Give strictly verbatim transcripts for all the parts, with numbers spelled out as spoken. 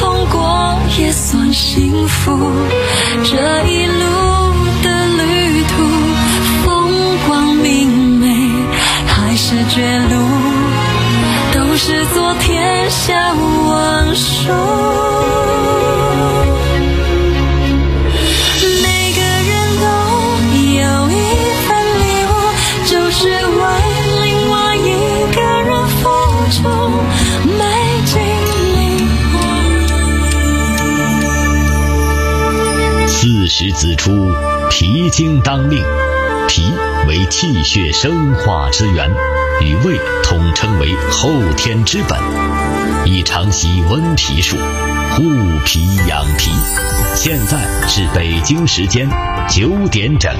痛过也算幸福。这一路的旅途，风光明媚还是绝路，都是昨天下文书。每个人都有一份礼物，就是为另外一个人付出，没经历过。四十子出，脾经当令。脾为气血生化之源，与胃统称为后天之本，宜常习温脾术，护脾养脾。现在是北京时间九点整。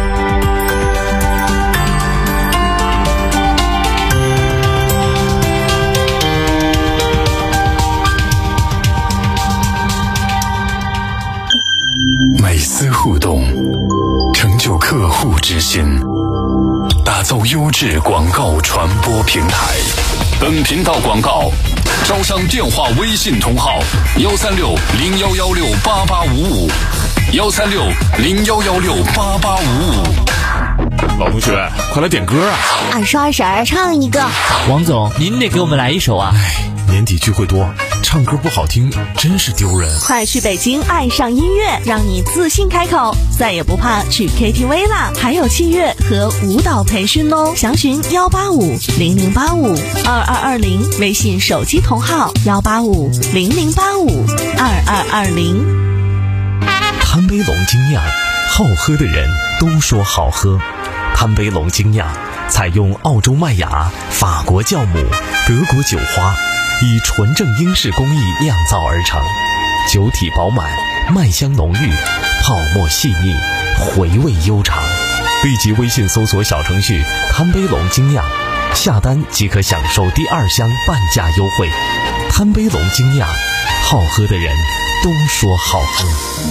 每丝互动，成就客户之心，打造优质广告传播平台。本频道广告招商电话微信同号：幺三六零幺幺六八八五五，幺三六零幺幺六八八五五。 老同学，快来点歌啊！ 二十二婶儿唱一个。 王总，您得给我们来一首啊！ 哎，年底聚会多，唱歌不好听真是丢人。 快去北京爱上音乐，让你自信开口，再也不怕去 K T V 啦！还有器乐和舞蹈培训哦，详询幺八五零零八五二二二零，微信手机同号幺八五零零八五二二二零。 贪杯龙精酿，好喝的人都说好喝。贪杯龙精酿采用澳洲麦芽、法国酵母、德国酒花，以纯正英式工艺酿造而成，酒体饱满，麦香浓郁，泡沫细腻，回味悠长。立即微信搜索小程序贪杯龙精酿，下单即可享受第二箱半价优惠。贪杯龙精酿，好喝的人都说好喝。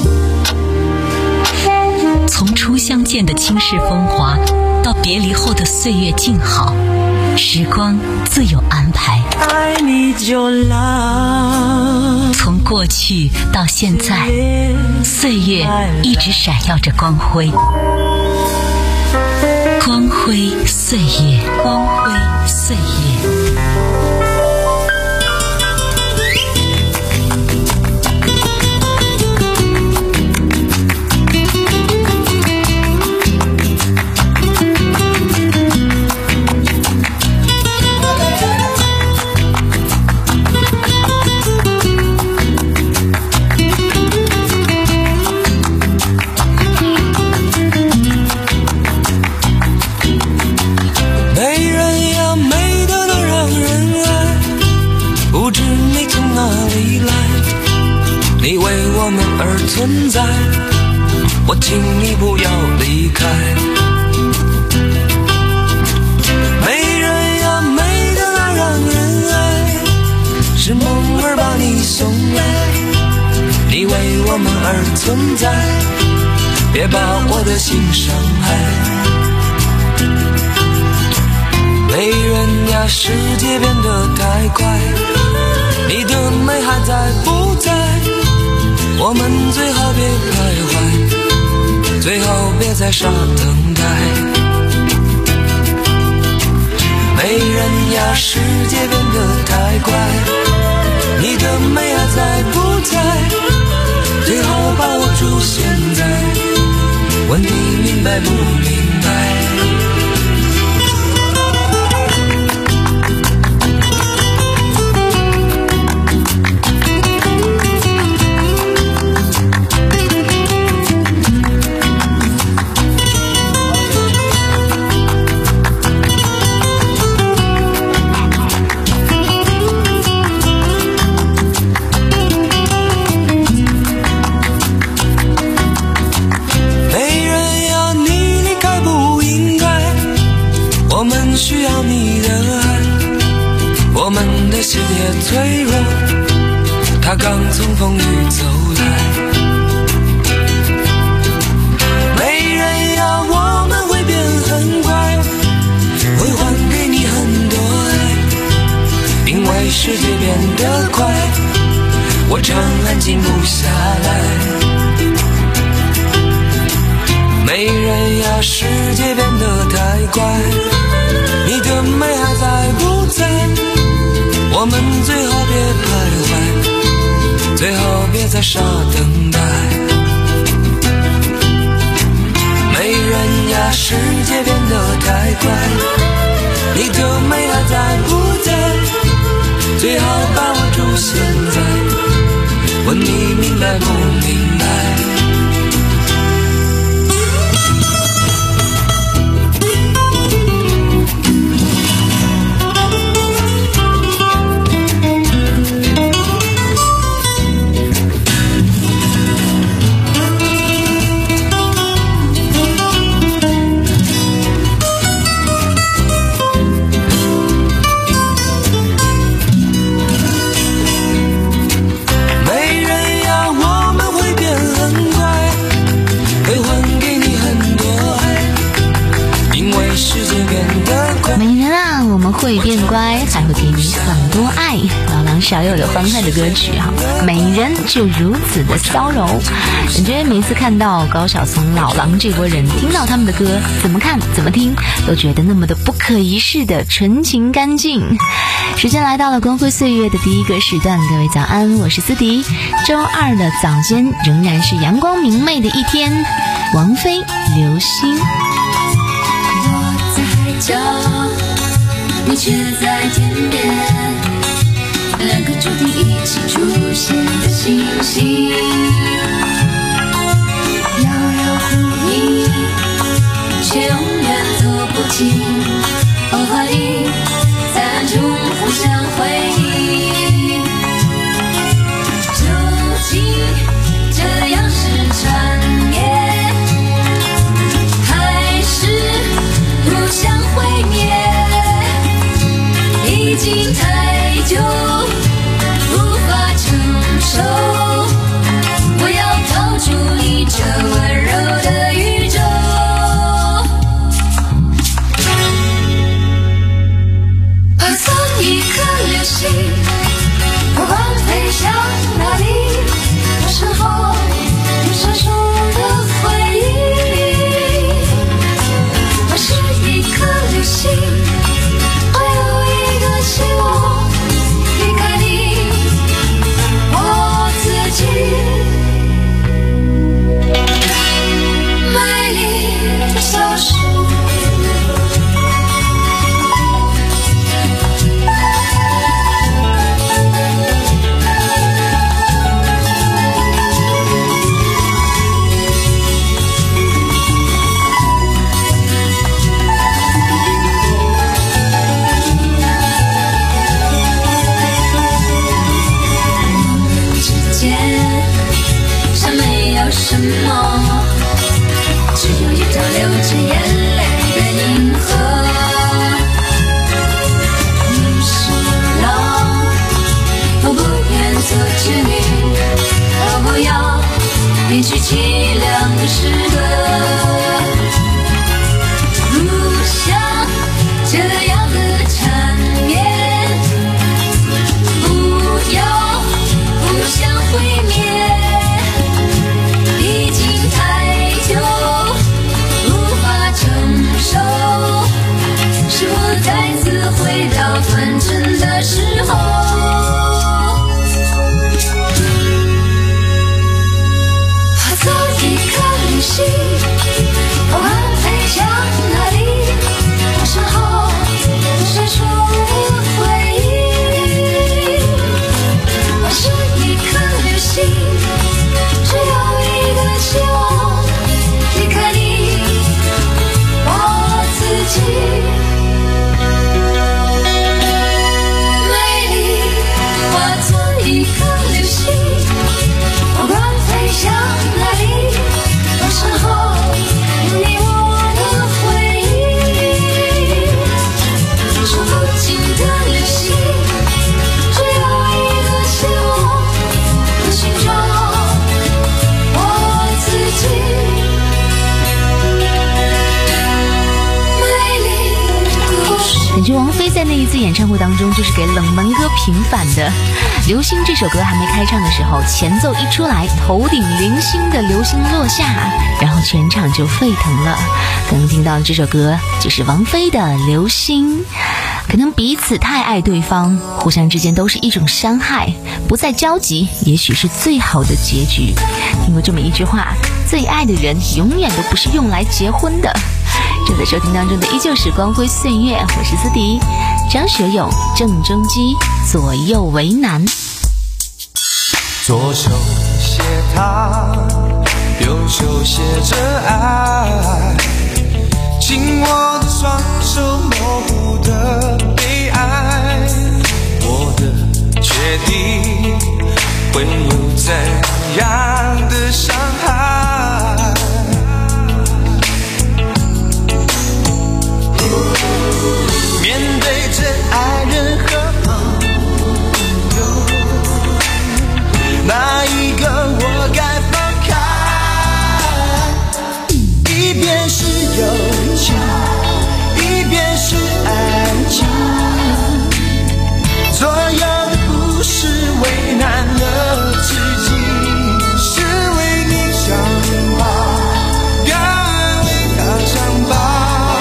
从初相见的倾世风华，到别离后的岁月静好，时光自有安排。 爱你就来。 从过去到现在，岁月一直闪耀着光辉。光辉岁月，光辉岁月。 存在，我请你不要离开。美人呀，美得那让人爱，是梦儿把你送来。你为我们而存在，别把我的心伤害。美人呀，世界变得太快，你的美还在不在？我们最好别徘徊，最好别再傻等待。美人呀，世界变得太快，你的美还在不在？最好把握住现在，问你明白不明白？需要你的爱，我们的世界脆弱，它刚从风雨走来。美人呀，我们会变很快，会还给你很多爱，因为世界变得快， 我常安静不下来。没人呀，世界变得太快，你的美还在不在？我们最好别徘徊，最好别再傻等待。没人呀，世界变得太快，你的美还在不在？最好把握住现在，问你明白不明白？ 会变乖，还会给你很多爱。老狼少有的欢快的歌曲哈，美人就如此的骚柔。感觉每次看到高晓松、老狼这波人，听到他们的歌，怎么看怎么听，都觉得那么的不可一世的纯情干净。时间来到了光辉岁月的第一个时段，各位早安，我是思迪。周二的早间仍然是阳光明媚的一天。王菲，流星。 我在家，你却在天边，两个注定一起出现的星星，遥遥呼应，却永远走不进。偶和你在暗中互相回应，究竟这样是缠绵，还是互相毁灭？已经太久无法承受，我要逃出你这温柔的宇宙。化作一颗流星，不管飞向哪里，我身后有闪烁的回忆。我是一颗流星，希望离开你，我自己美丽的消失。什么？只有一条流着眼泪的银河。你是狼，我不愿阻止你，我不要编曲凄凉的诗歌，不像这样的缠绵，不要互相毁灭。是我再次回到纯真的时候，化作一颗流星，不管飞向哪里，我身后有闪烁的回忆。我是一颗流星，只有一个希望，离开你，我自己美丽感觉王菲在那一次演唱会当中就是给冷门歌平反的。流星这首歌还没开唱的时候，前奏一出来，头顶零星的流星落下，然后全场就沸腾了。刚刚听到的这首歌就是王菲的《流星》。可能彼此太爱对方，互相之间都是一种伤害，不再交集也许是最好的结局。听过这么一句话，最爱的人永远都不是用来结婚的。正在收听当中的依旧是光辉岁月，我是思迪。张学友、郑中基，左右为难。 左手写他，右手写着爱，紧握的双手模糊的悲哀，我的决定会有怎样的伤害？面对着爱人和朋友，哪一个我该放开？一边是友情，一边是爱情，左右的不是为难了自己，是为你想吧，该为他想吧。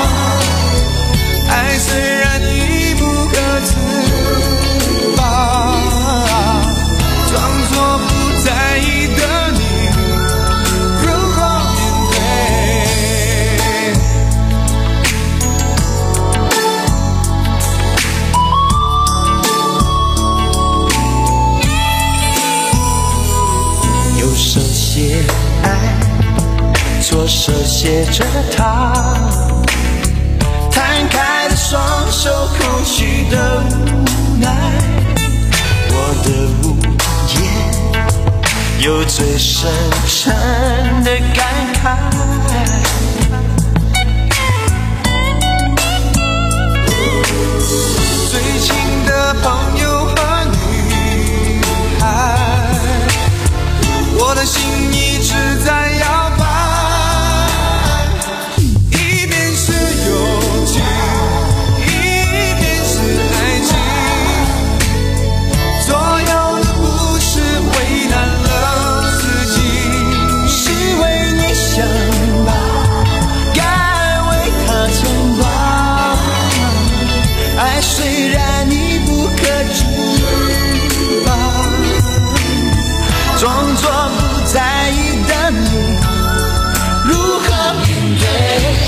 爱虽然已不可自拔，装作不在意的你如何面对？右手写爱，左手写着他，摊开的双手，空虚的无奈，我的无言有最深沉的感慨。最亲的朋友和女孩，我的心一直在摇摆，一边是友情，一边是爱情，左右的不是为难了自己，是为你想吧，该为他想吧。爱虽然你不可知吧，装作不在意的你如何面对？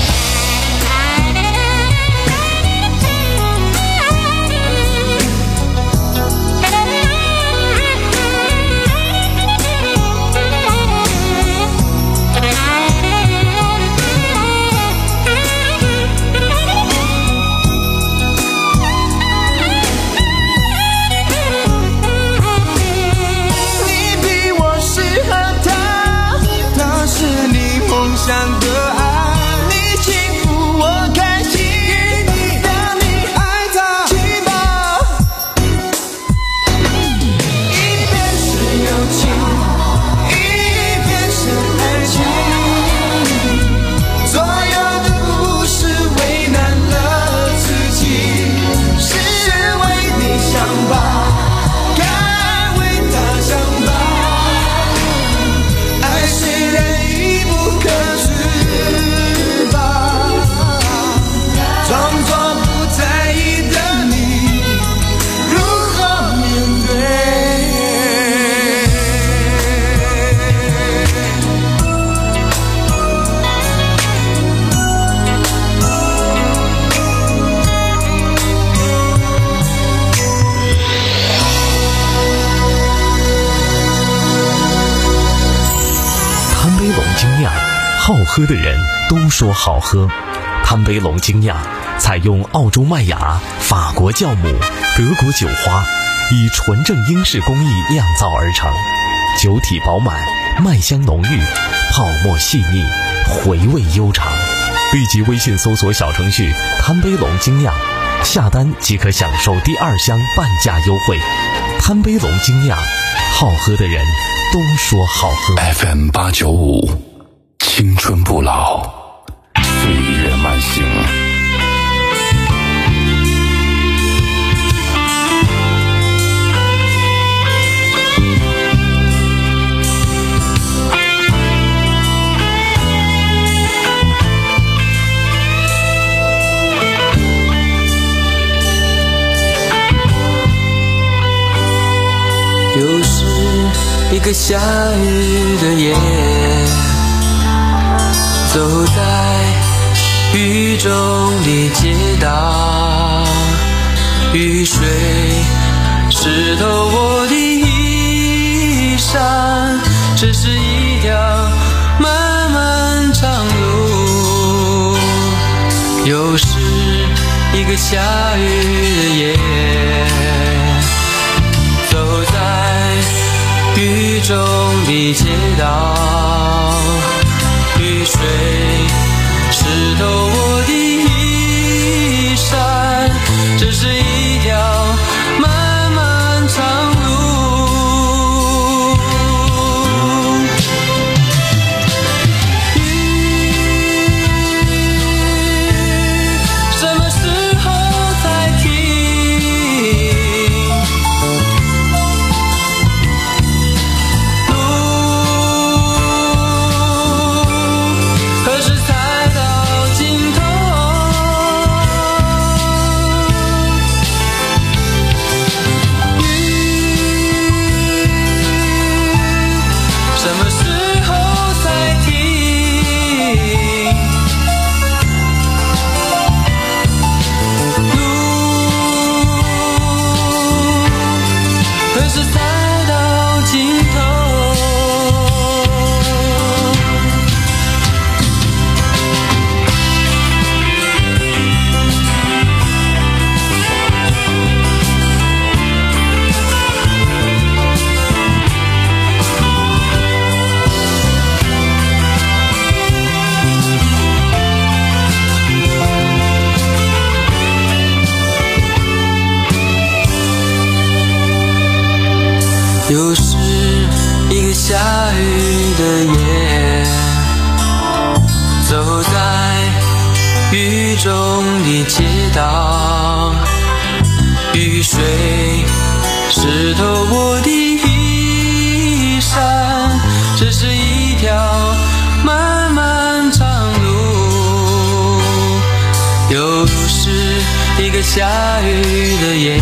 你比我适合他，他是你梦想的爱，你幸福我开心，让你爱他去吧。一边是友情，一边是爱情，左右的不是为难了自己，是为你想吧，该为他想吧。爱虽然已不可自拔，装作不在意的你如何面对？ 贪杯龙精酿，好喝的人都说好喝。贪杯龙精酿采用澳洲麦芽、法国酵母、德国酒花，以纯正英式工艺酿造而成，酒体饱满，麦香浓郁，泡沫细腻，回味悠长。立即微信搜索小程序贪杯龙精酿，下单即可享受第二箱半价优惠。贪杯龙精酿，好喝的人都说好喝。 F M 八九五，青春不老，岁月慢行。 一个下雨的夜，走在雨中的街道，雨水湿透我的衣衫，这是一条漫漫长路，又是一个下雨的夜，走在雨中的街道，雨水湿透我的衣衫，这是一条漫漫长路。雨什么时候才停？又是一个下雨的夜，走在雨中的街道，雨水湿透我的衣衫，这是一条漫漫长路，又是一个下雨的夜，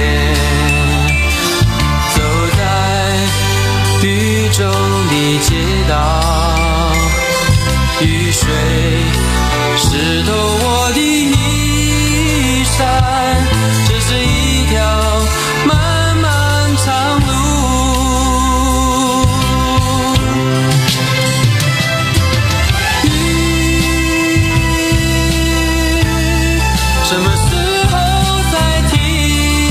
雨中的街道，雨水湿透我的衣衫，这是一条漫漫长路。雨什么时候才停？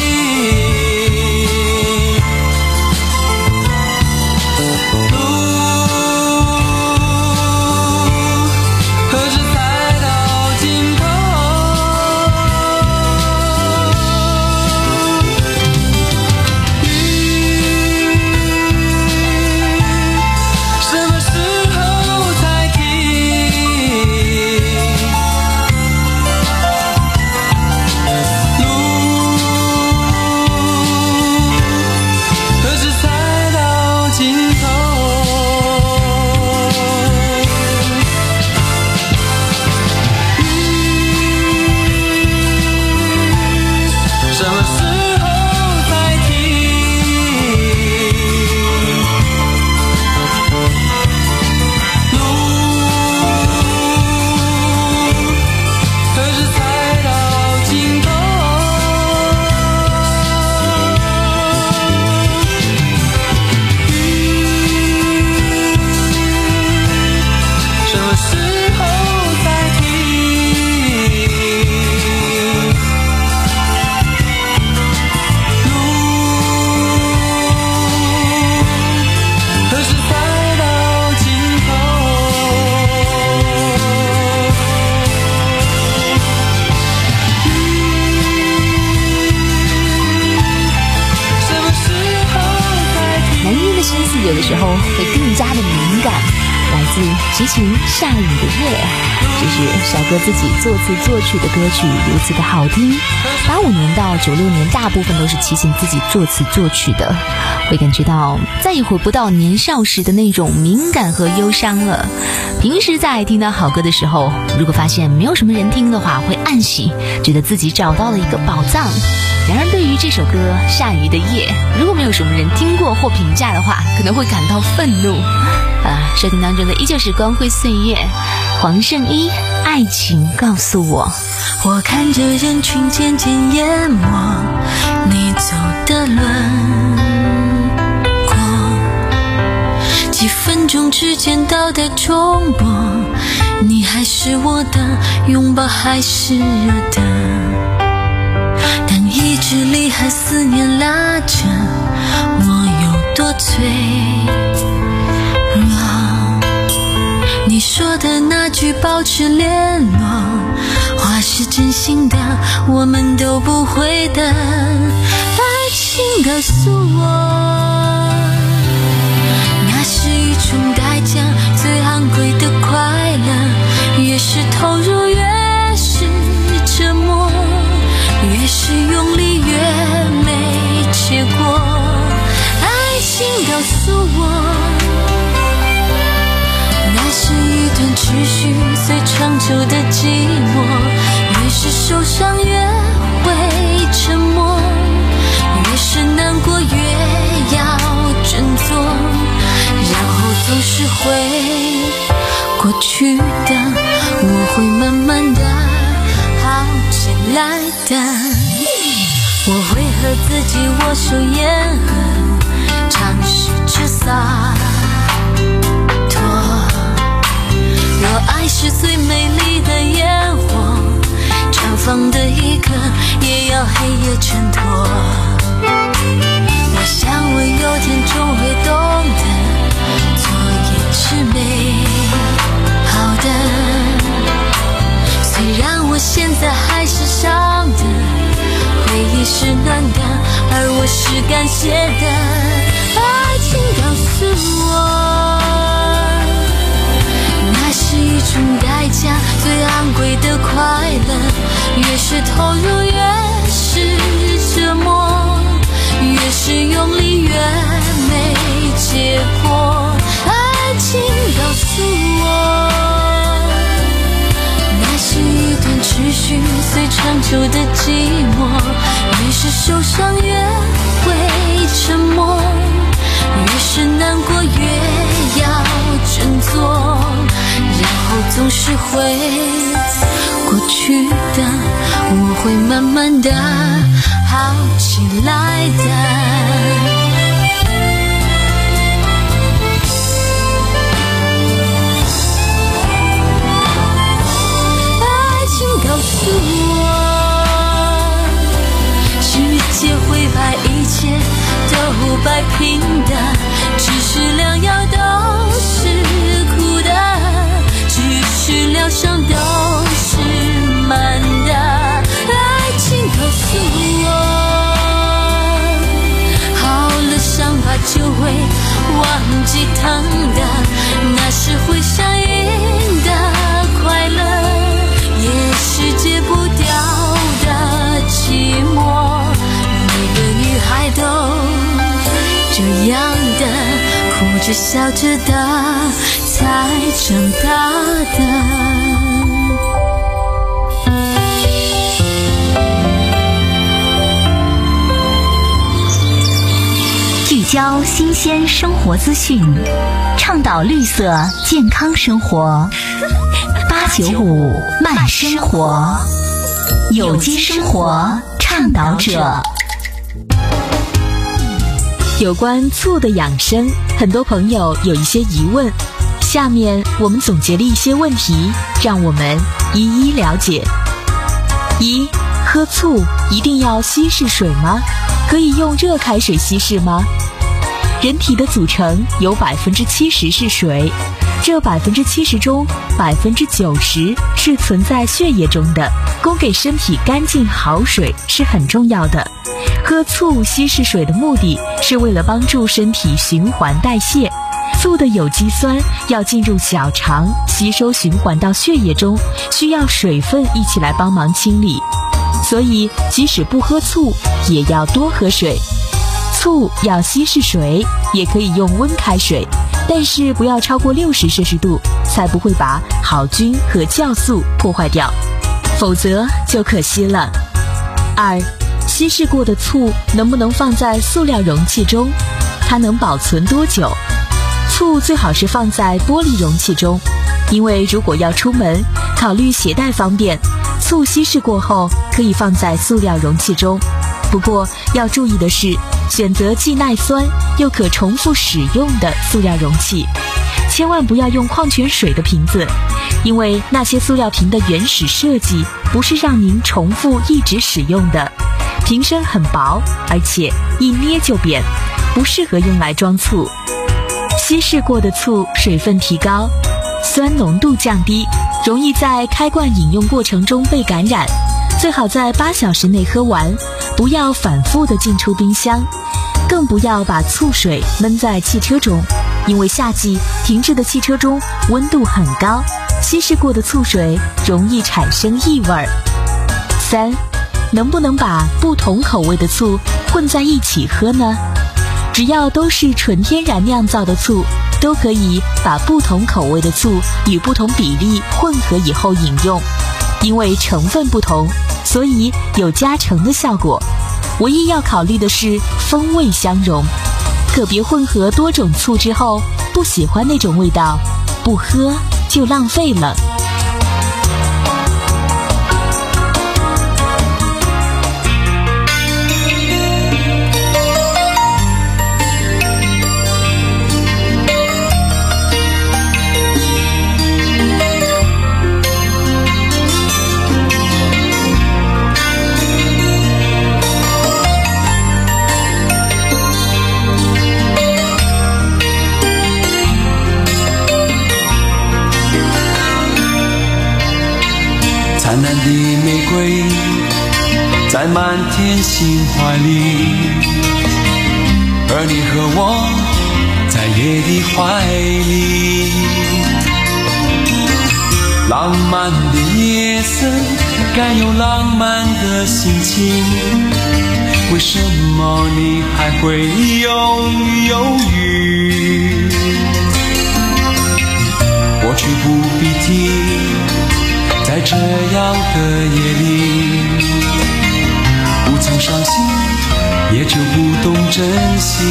有的时候会更加的敏感，来自激情下雨的夜，这是小哥自己作词作曲的歌曲，如此的好听。八五年到九六年大部分都是齐秦自己作词作曲的，会感觉到再也回不到年少时的那种敏感和忧伤了。平时在听到好歌的时候，如果发现没有什么人听的话，会暗喜，觉得自己找到了一个宝藏。 然而对于这首歌《下雨的夜》，如果没有什么人听过或评价的话，可能会感到愤怒啊！收听当中的依旧是光辉岁月，黄圣依，爱情告诉我。 我看着人群渐渐淹没你走的轮廓，几分钟之间倒带重播，你还是我的，拥抱还是热的，但意志力和思念拉着我有多脆弱。你说的那句保持联络，话是真心的，我们都不会的。爱情告诉我，那是一种代价，最昂贵的快乐，越是投入越是折磨，越是用力越没结果。爱情告诉我，那是一段持续最长久的寂寞，越是受伤越会沉默，越是难过越要振作，然后总是会过去的，我会慢慢的好起来的。我会和自己握手言和，尝试着洒脱。若爱是最美丽的烟火，绽放的一刻也要黑夜衬托。我想我有天终会懂得，错也是美好的。虽然我现在还是伤的，回忆是暖的，而我是感谢的。爱情告诉我，那是一种代价，最昂贵的快乐，越是投入越是折磨，越是用力越没结果。爱情告诉我，那是一段持续最长久的寂寞，越是受伤越会沉默，越是难过越要振作，然后总是会过去的，我会慢慢的好起来的。告诉我，世界会把一切都摆平的，只是良药都是苦的，只是疗伤都是慢的。爱情告诉我，好了伤疤就会忘记疼的，那是会上瘾的快乐，也是戒不掉的寂寞。每个女孩都这样的，哭着笑着的才长大的。 聚焦新鲜生活资讯，倡导绿色健康生活。八九五慢生活，有机生活倡导者。 有关醋的养生，很多朋友有一些疑问，下面我们总结了一些问题，让我们一一了解。一、喝醋一定要稀释水吗？可以用热开水稀释吗？人体的组成有百分之七十是水，这百分之七十中，百分之九十是存在血液中的，供给身体干净好水是很重要的。喝醋稀释水的目的是为了帮助身体循环代谢，醋的有机酸要进入小肠吸收循环到血液中，需要水分一起来帮忙清理，所以即使不喝醋也要多喝水。醋要稀释水，也可以用温开水，但是不要超过六十摄氏度，才不会把好菌和酵素破坏掉，否则就可惜了。二、 稀释过的醋能不能放在塑料容器中？它能保存多久？醋最好是放在玻璃容器中，因为如果要出门，考虑携带方便，醋稀释过后可以放在塑料容器中。不过要注意的是，选择既耐酸又可重复使用的塑料容器，千万不要用矿泉水的瓶子，因为那些塑料瓶的原始设计不是让您重复一直使用的，瓶身很薄，而且一捏就扁，不适合用来装醋。稀释过的醋水分提高，酸浓度降低，容易在开罐饮用过程中被感染，最好在八小时内喝完，不要反复的进出冰箱，更不要把醋水闷在汽车中，因为夏季停滞的汽车中温度很高，稀释过的醋水容易产生异味。三，能不能把不同口味的醋混在一起喝呢？只要都是纯天然酿造的醋，都可以把不同口味的醋与不同比例混合以后饮用。因为成分不同，所以有加成的效果。唯一要考虑的是风味相融，可别混合多种醋之后不喜欢那种味道，不喝就浪费了。 灿烂的玫瑰在满天星怀里，而你和我在夜的怀里。浪漫的夜色该有浪漫的心情，为什么你还会犹豫犹豫？过去不必提，在这样的夜里，不曾伤心，也就不懂珍惜。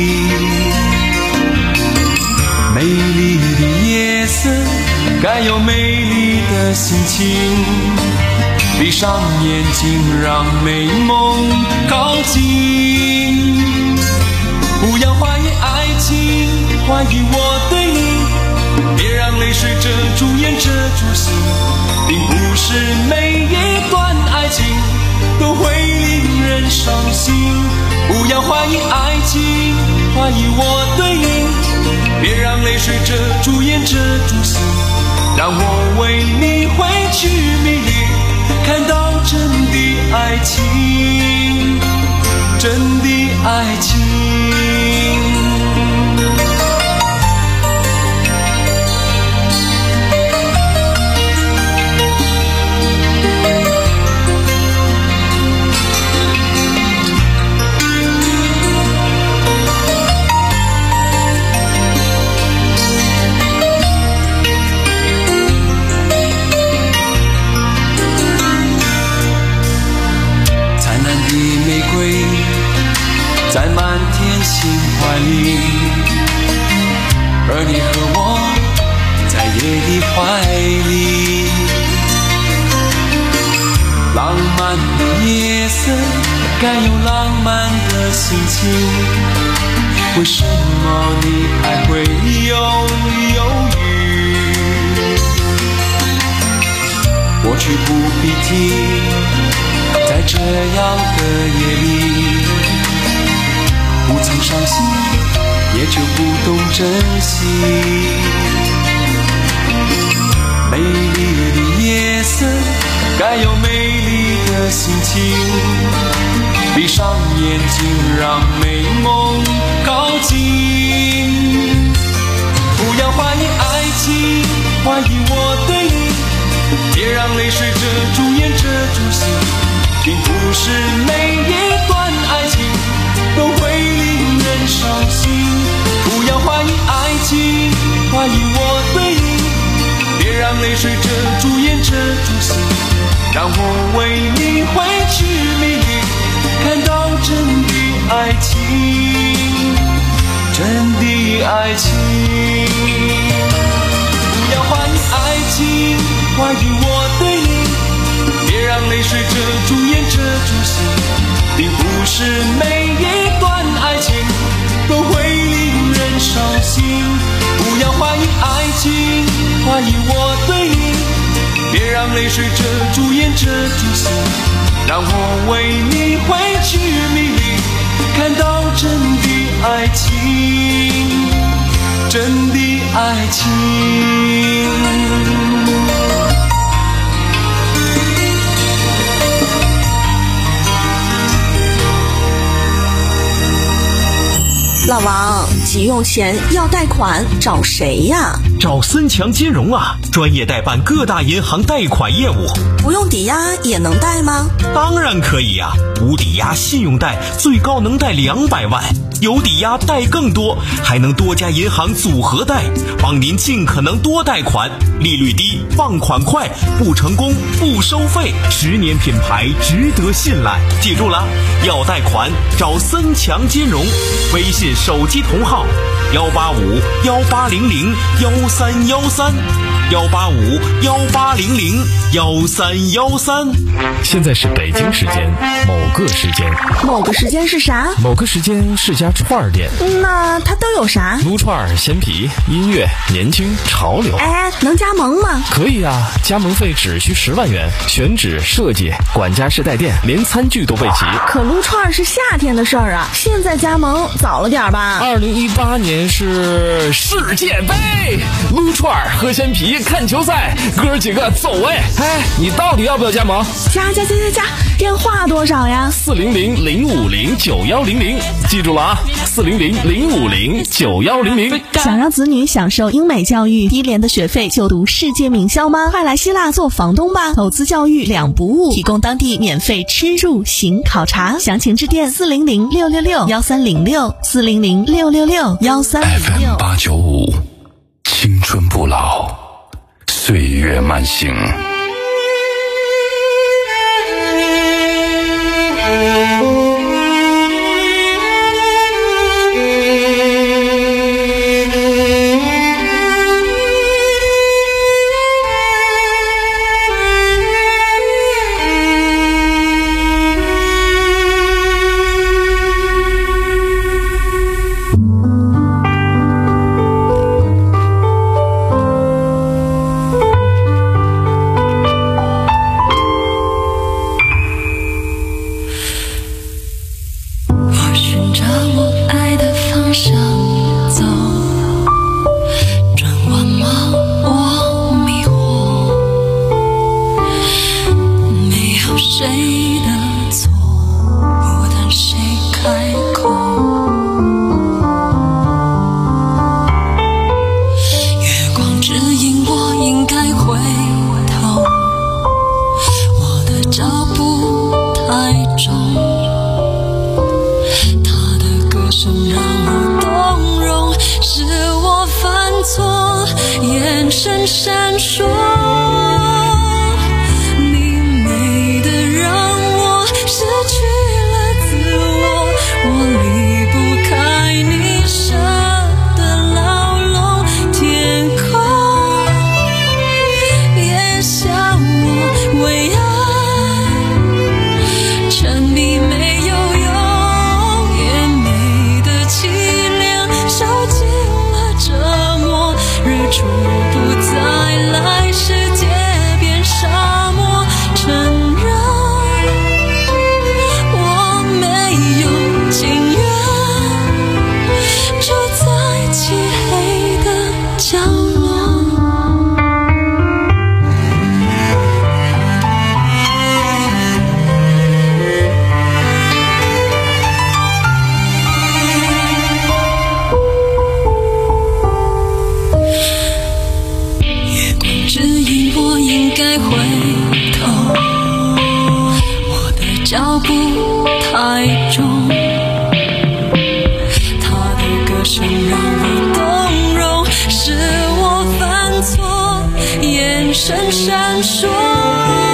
美丽的夜色该有美丽的心情，闭上眼睛让美梦靠近。不要怀疑爱情，怀疑我对你，别让泪水遮住眼遮住心，并不是每一段爱情都会令人伤心。不要怀疑爱情，怀疑我对你，别让泪水遮住眼遮住心，让我为你挥去迷离，看到真的爱情，真的爱情。在满天星怀里，而你和我在夜的怀里。浪漫的夜色该有浪漫的心情，为什么你还会犹豫犹豫？过去不必提，在这样的夜里，不曾伤心，也就不懂珍惜。美丽的夜色该有美丽的心情，闭上眼睛让美梦靠近。不要怀疑爱情，怀疑我对你，别让泪水遮住眼遮住心，并不是每一段爱情都会令人伤心。不要怀疑爱情，怀疑我对你，别让泪水遮住眼遮住心，让我为你挥去迷离， 爱情，真的爱情。不要怀疑爱情，怀疑我对你，别让泪水遮住眼遮住心，并不是每一段爱情都会令人伤心。不要怀疑爱情，怀疑我对你，别让泪水遮住眼遮住心，让我为你挥去迷离，看到真的爱情，真的爱情。 老王，急用钱要贷款找谁呀？ 找森强金融啊，专业代办各大银行贷款业务。 不用抵押也能贷吗？ 当然可以呀、啊，无抵押信用贷最高能贷两百万，有抵押贷更多，还能多家银行组合贷，帮您尽可能多贷款，利率低，放款快，不成功不收费，十年品牌值得信赖。记住了，要贷款找森强金融，微信手机同号幺八五幺八零零幺三幺三幺八五幺八零零幺三幺三。 现在是北京时间某个时间， 某个时间是啥？ 某个时间是家串儿店。 那它都有啥？ 撸串、鲜皮、音乐、年轻、潮流。 哎，能加盟吗？ 可以啊，加盟费只需十万元，选址、设计、管家式带电，连餐具都备齐。 可撸串是夏天的事儿啊，现在加盟早了点吧？ 二零一八年是世界杯，撸串、喝鲜皮、看球赛，哥几个走哎！哎，你到底要不要加盟？ 加加加加加，电话多少呀？ 四零零零五零九幺零零，记住了啊，四零零零五零九幺零零。 想让子女享受英美教育，低廉的学费就读世界名校吗？快来希腊做房东吧，投资教育两不误，提供当地免费吃住行考察，详情致电四零零六六六幺三零六四零零六六六幺三零六。 F M 八九五，青春不老，岁月慢行。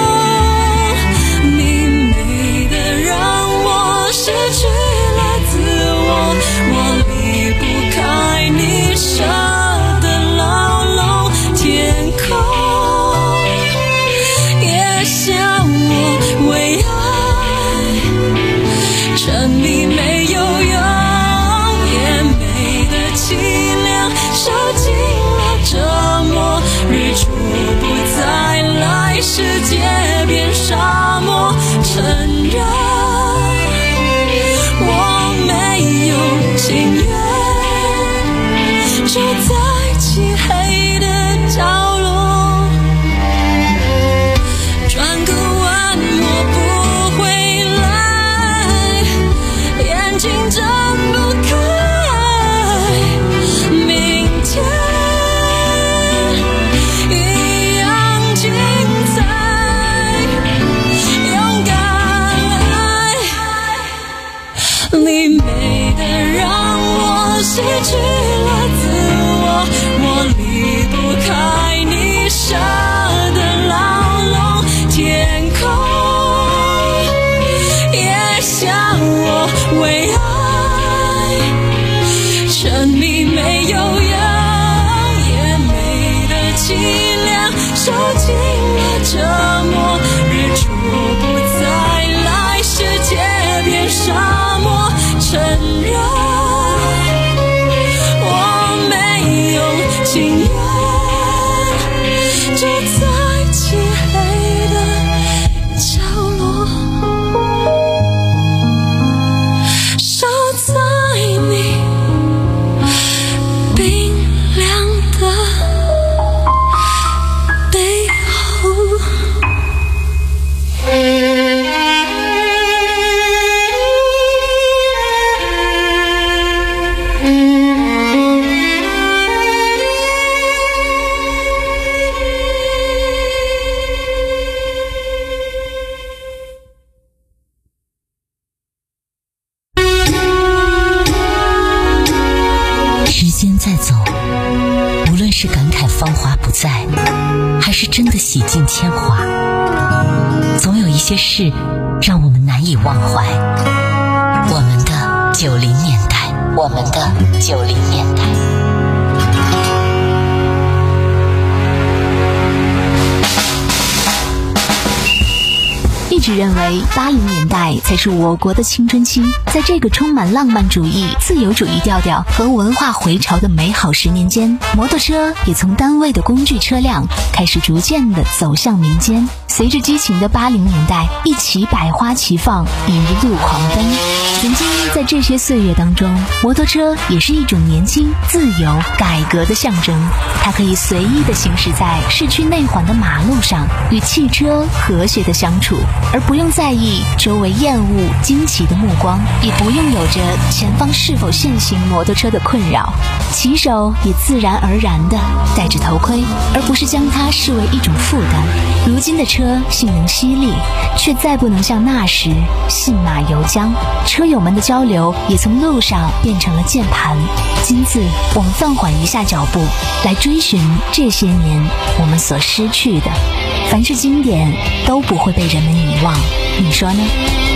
你美得让我失去了自情愿住在漆黑的角落，转个弯我不回来，眼睛睁不开，明天一样精彩，勇敢爱，你美得让我失去了自我，我离不开你设的牢笼，天空也像我为爱沉迷，没有人也美的凄凉，受尽了折磨，日出不再来，世界变沙漠，承认我没有情愿住在漆黑的角落，守在你冰凉的背后。 时间在走，无论是感慨芳华不在，还是真的洗尽铅华，总有一些事让我们难以忘怀。我们的九零年代，我们的九零年代。 一直认为八零年代才是我国的青春期，在这个充满浪漫主义、自由主义调调和文化回潮的美好十年间，摩托车也从单位的工具车辆开始逐渐地走向民间。随着激情的八零年代一起百花齐放，一路狂奔。曾经在这些岁月当中，摩托车也是一种年轻、自由、改革的象征。它可以随意地行驶在市区内环的马路上，与汽车和谐地相处，而不用在意周围厌恶、惊奇的目光，也不用有着前方是否限行摩托车的困扰。骑手也自然而然地戴着头盔，而不是将它视为一种负担。如今的车性能犀利，却再不能像那时信马由缰。车友们的交流也从路上变成了键盘。今次我们放缓一下脚步，来追寻这些年我们所失去的。凡是经典都不会被人们遗忘，你说呢？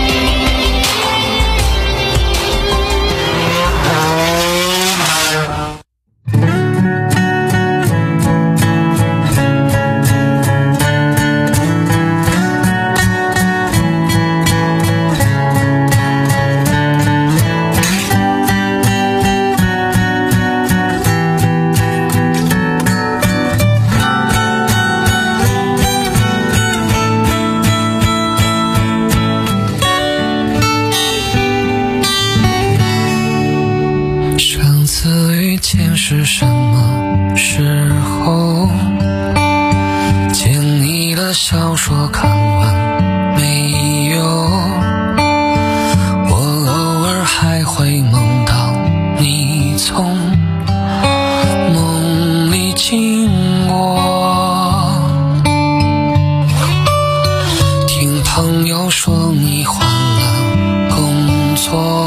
是什么时候见你的小说看完没有？我偶尔还会梦到你从梦里经过，听朋友说你换了工作，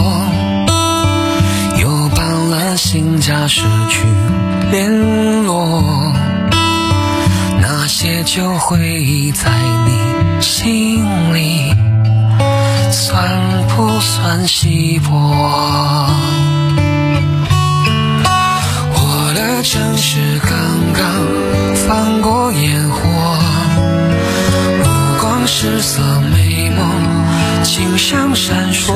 新家失去联络，那些旧回忆在你心里算不算稀薄？我的城市刚刚放过烟火，五光十色美梦景象闪烁，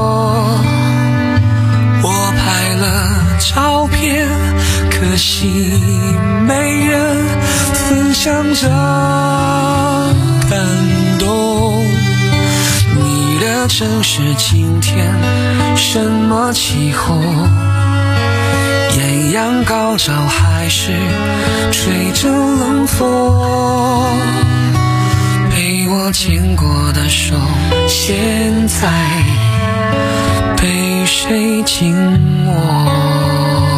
我拍了照片，可惜没人分享着感动。你的的正是今天，什么气候？艳阳高照还是吹着冷风？被我牵过的手，现在被谁紧握？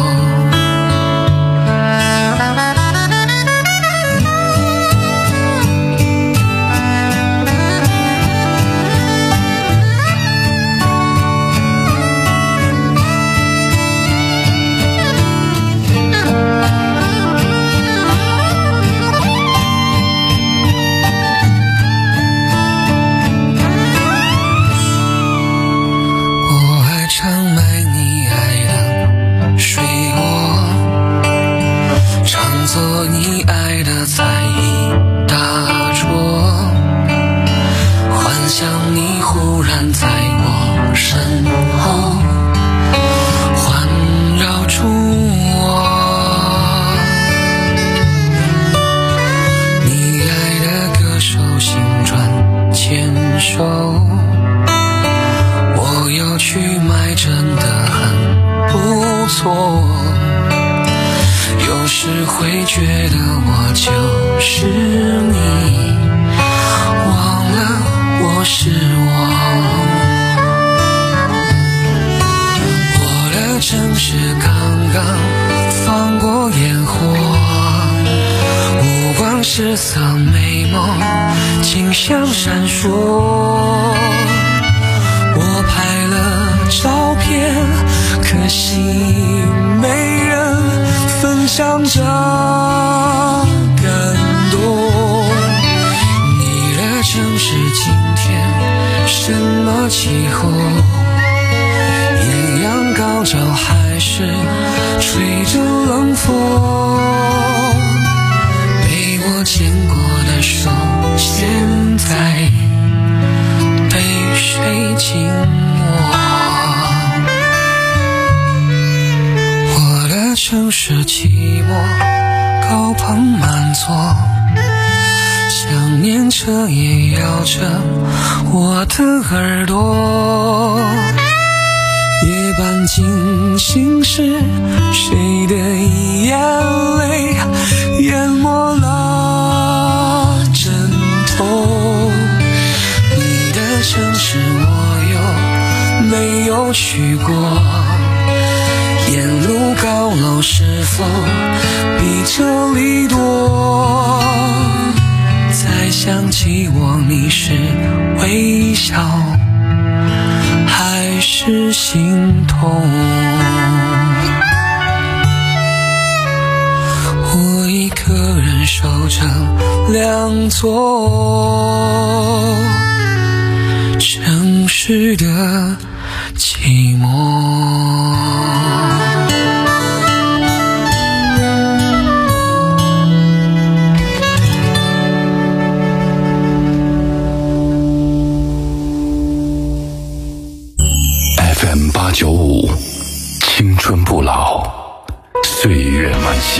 我有去买，真的很不错。有时会觉得我就是你，忘了我是我。我的城市刚刚放过烟火，五光十色美梦景象闪烁。我拍了照片，可惜没人分享着感动。你的城市今天什么气候？艳阳高照还是吹着冷风？被我牵过的手，现在被谁紧握？我的城市寂寞，高朋满座，想念着也咬着我的耳朵。夜半惊醒时，谁的眼泪淹没了枕头？你的城市我有没有去过？沿路高楼是否比这里多？再想起我，你是微笑还是心痛？我一个人守着两座城市的寂寞。 八九五，青春不老，岁月慢行。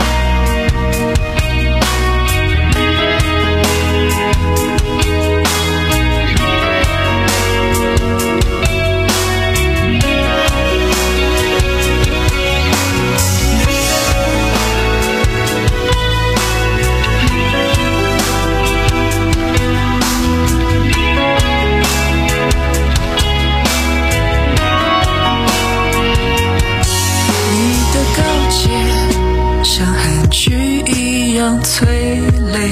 催泪，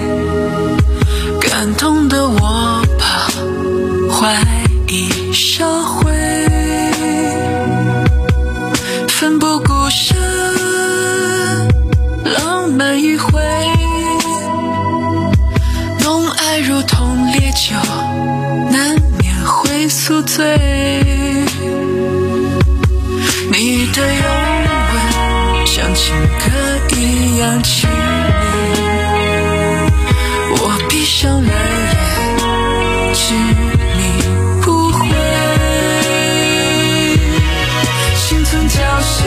感动的我把怀疑销毁，奋不顾身，浪漫一回，浓爱如同烈酒，难免会宿醉。你的拥吻像情歌一样亲密，我闭上了眼，执迷不悔。心存侥幸，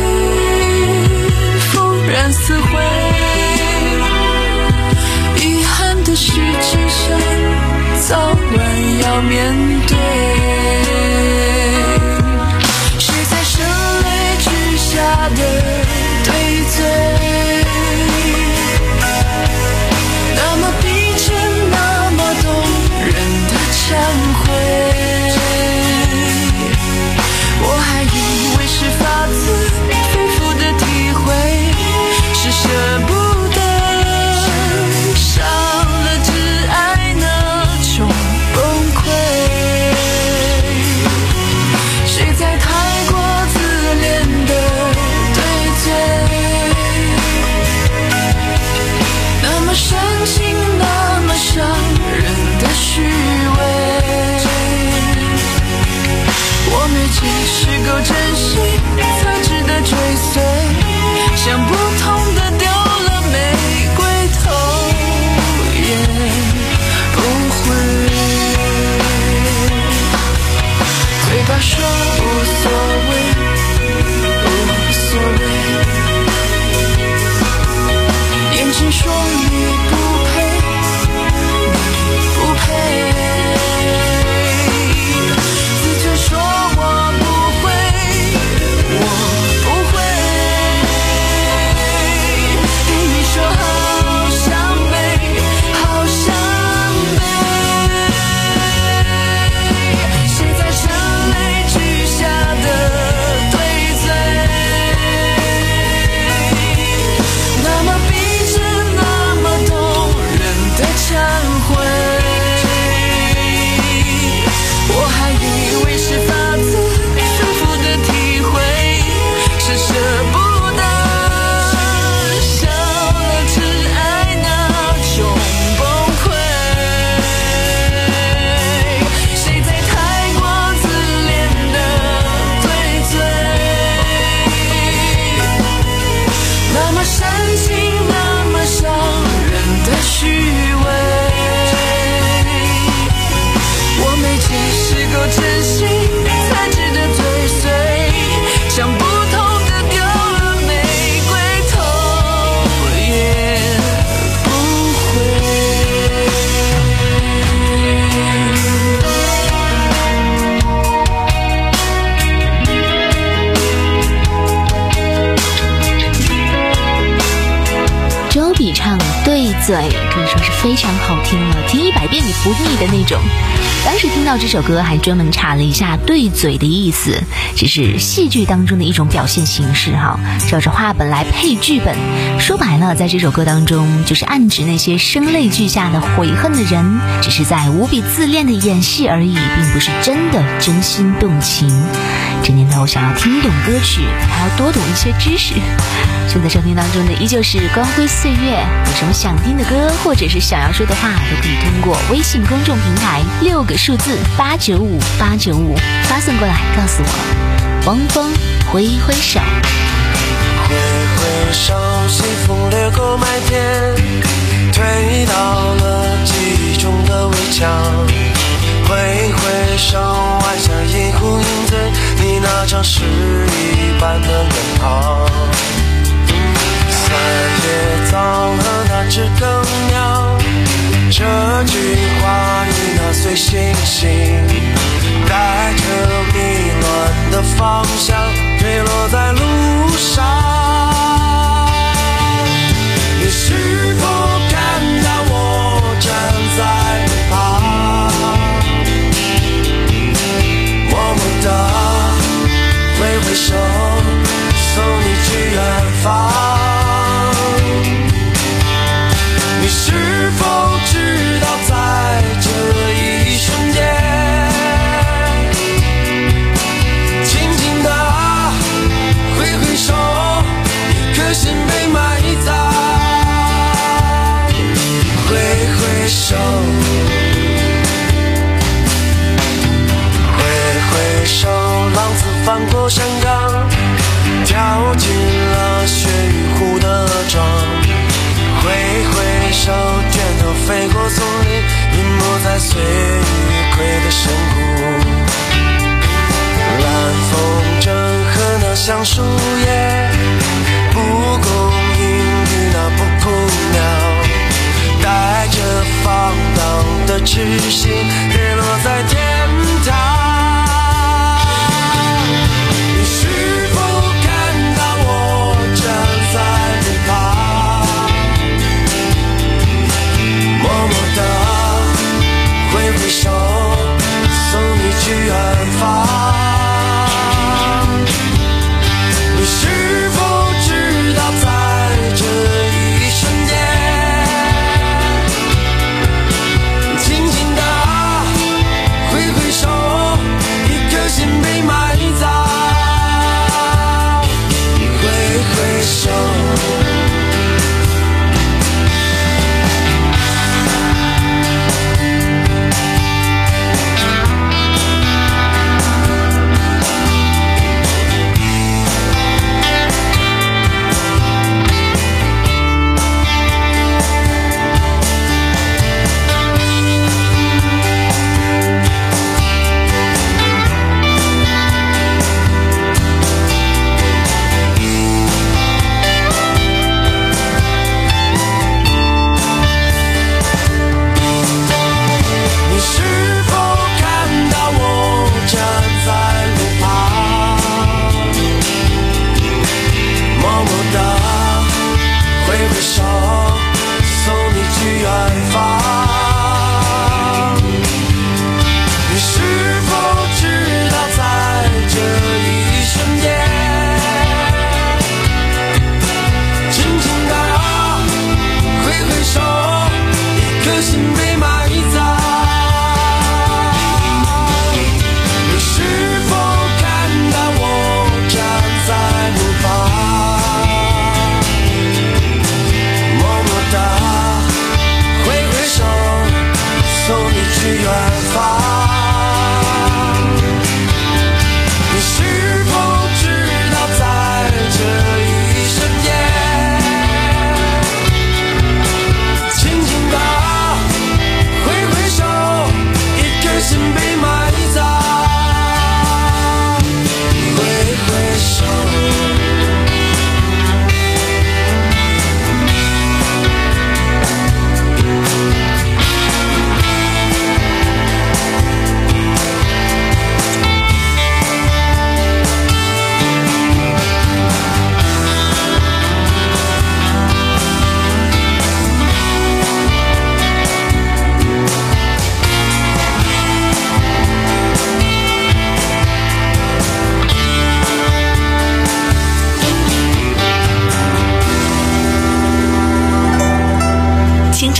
风然撕毁，遗憾的是今生早晚要面对。 珍惜，才值得追随。想不通的丢了玫瑰头也不回。嘴巴说无所谓，无所谓，眼睛说你不配，你不配。嘴唇说我不会，我不会。对你说好伤悲，好伤悲。谁在声泪俱下的对嘴？那么逼真，那么动人的忏悔。我还以为是发自肺腑的体会，是舍不得，少了挚爱那种崩溃。谁在太过自恋的对嘴？那么煽情，那么伤人的虚伪。我没解释够真心，才值得追随。想不通的丢了玫瑰头也不周笔畅对嘴可以说是非常好听了，听一百遍你不腻的那种。当时听到这首歌还专门查了一下对嘴的意思，只是戏剧当中的一种表现形式哈，照着话本来配剧本。说白了，在这首歌当中就是暗指那些声泪俱下的悔恨的人，只是在无比自恋的演戏而已，并不是真的真心动情。这年头想要听懂歌曲，还要多懂一些知识。正在收听当中的依旧是光辉岁月，有什么想听的歌或者是想要说的话，都可以通过微信公众平台六个数字八九五八九五发送过来告诉我。汪峰挥挥手， 挥挥手，西风掠过麦田，推倒了记忆中的围墙。挥挥手，晚霞一呼应醉你那张诗一般的脸庞。三叶草和那只更鸟，这句话与那碎星星，带着迷乱的方向坠落在路上。你是否看到我站在旁，默默地挥挥手，送你去远方。你是否知道在这一瞬间，轻轻地挥挥手，一颗心被埋葬。挥挥手，挥挥手，浪子翻过山岗，跳进了雪与湖的庄。挥挥手，卷头飞过丛林，隐没在岁月亏的深谷。蓝风筝和那橡树叶，蒲公英与那布谷鸟，带着放荡的痴心，跌落在天堂。你是否看到我站在旁，默默地挥挥手，送你去远方。你是否知道在这一瞬间，轻轻地挥挥手，一颗心被埋葬。挥挥手，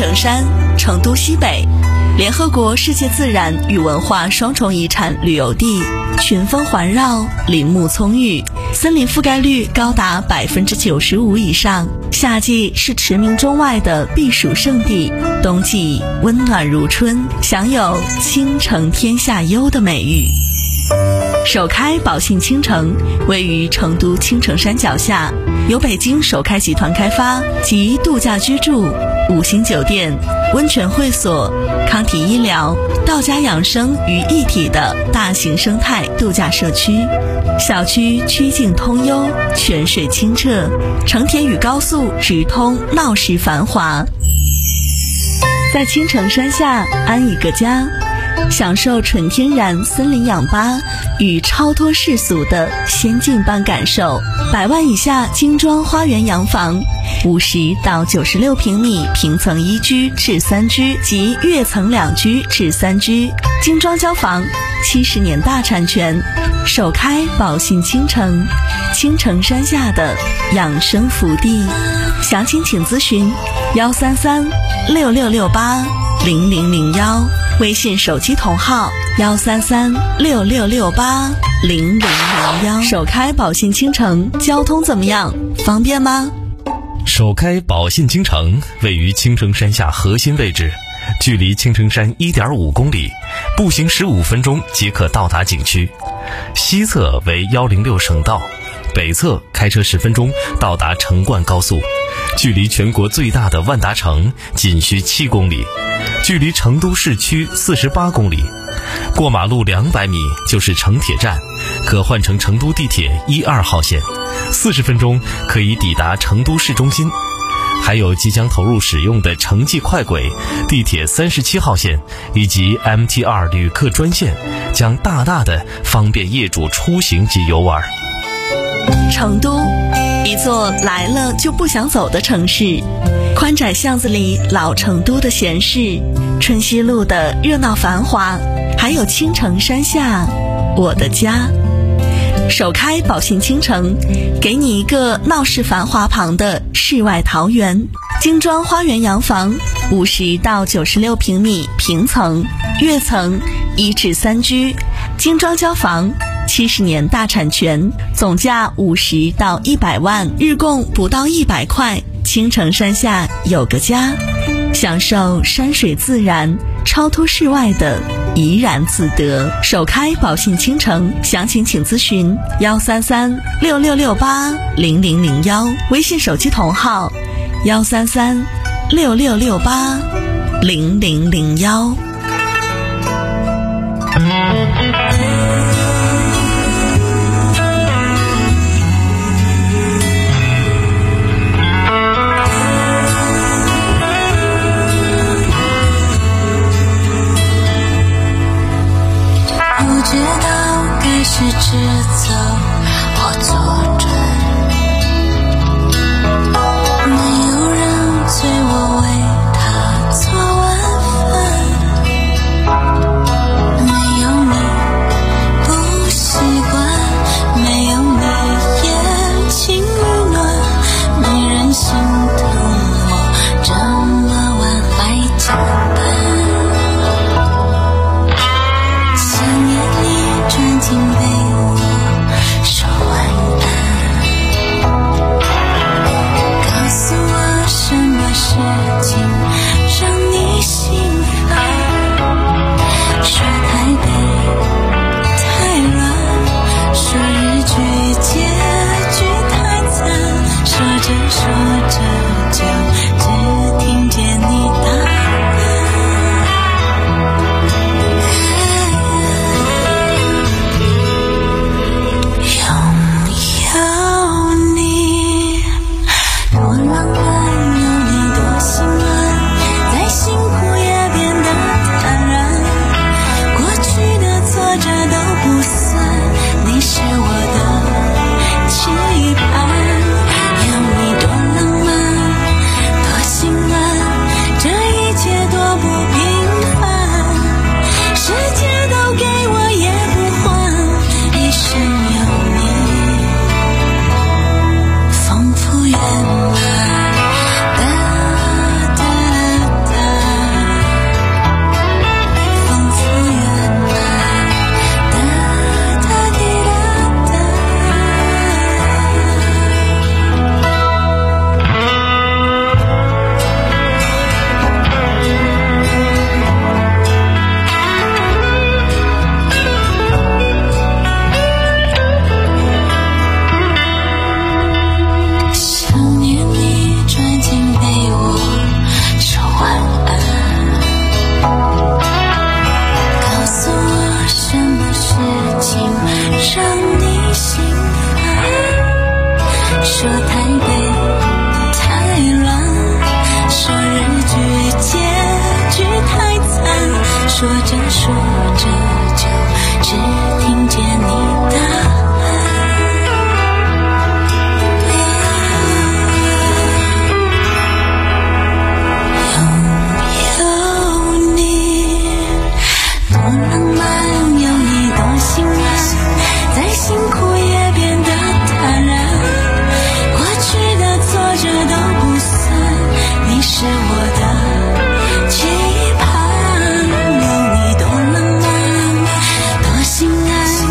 城山，成都西北，联合国世界自然与文化双重遗产旅游地，群峰环绕，林木葱郁，森林覆盖率高达百分之九十五以上。夏季是驰名中外的避暑胜地，冬季温暖如春，享有倾城天下优的美誉。首开宝信倾城位于成都青城山脚下，由北京首开集团开发，集度假居住、五星酒店、温泉会所、康体医疗、道家养生于一体的大型生态度假社区。小区曲径通幽，泉水清澈，成田与高速直通，闹市繁华。在青城山下安一个家，享受纯天然森林氧吧与超脱世俗的仙境般感受。百万以下精装花园洋房，五十到九十六平米平层一居至三居及跃层两居至三居，精装交房，七十年大产权，首开宝信倾城，青城山下的养生福地。详情请咨询幺三三六六六八零零零幺，微信手机同号幺三三六六六八零零零幺。首开宝信倾城，交通怎么样？方便吗？ 首开宝信倾城位于青城山下核心位置，距离青城山 一点五公里，步行十五分钟即可到达景区。西侧为一零六省道，北侧开车十分钟到达成灌高速，距离全国最大的万达城仅需七公里，距离成都市区四十八公里，过马路两百米就是成铁站，可换乘成都地铁一二号线，四十分钟可以抵达成都市中心。还有即将投入使用的城际快轨、地铁三十七号线以及 M T 二 旅客专线，将大大的方便业主出行及游玩。 成都，一座来了就不想走的城市，宽窄巷子里老成都的闲适，春熙路的热闹繁华，还有青城山下我的家。首开宝信倾城，给你一个闹市繁华旁的世外桃源，精装花园洋房，五十到九十六平米平层、跃层一至三居，精装交房，七十年大产权，总价五十到一百万，日供不到一百块。青城山下有个家，享受山水自然，超脱世外的怡然自得。首开宝信倾城，详情请咨询幺三三六六六八零零零幺，微信手机同号幺三三六六六八零零零幺。 不知道该是直走或左转，没有人催我为他做晚饭，没有你不习惯，没有你也情与暖，没人心疼我这么晚还加班。想念里钻进被窝说晚安， 让你心烦，说台北太乱，说日剧结局太惨，说着说着就只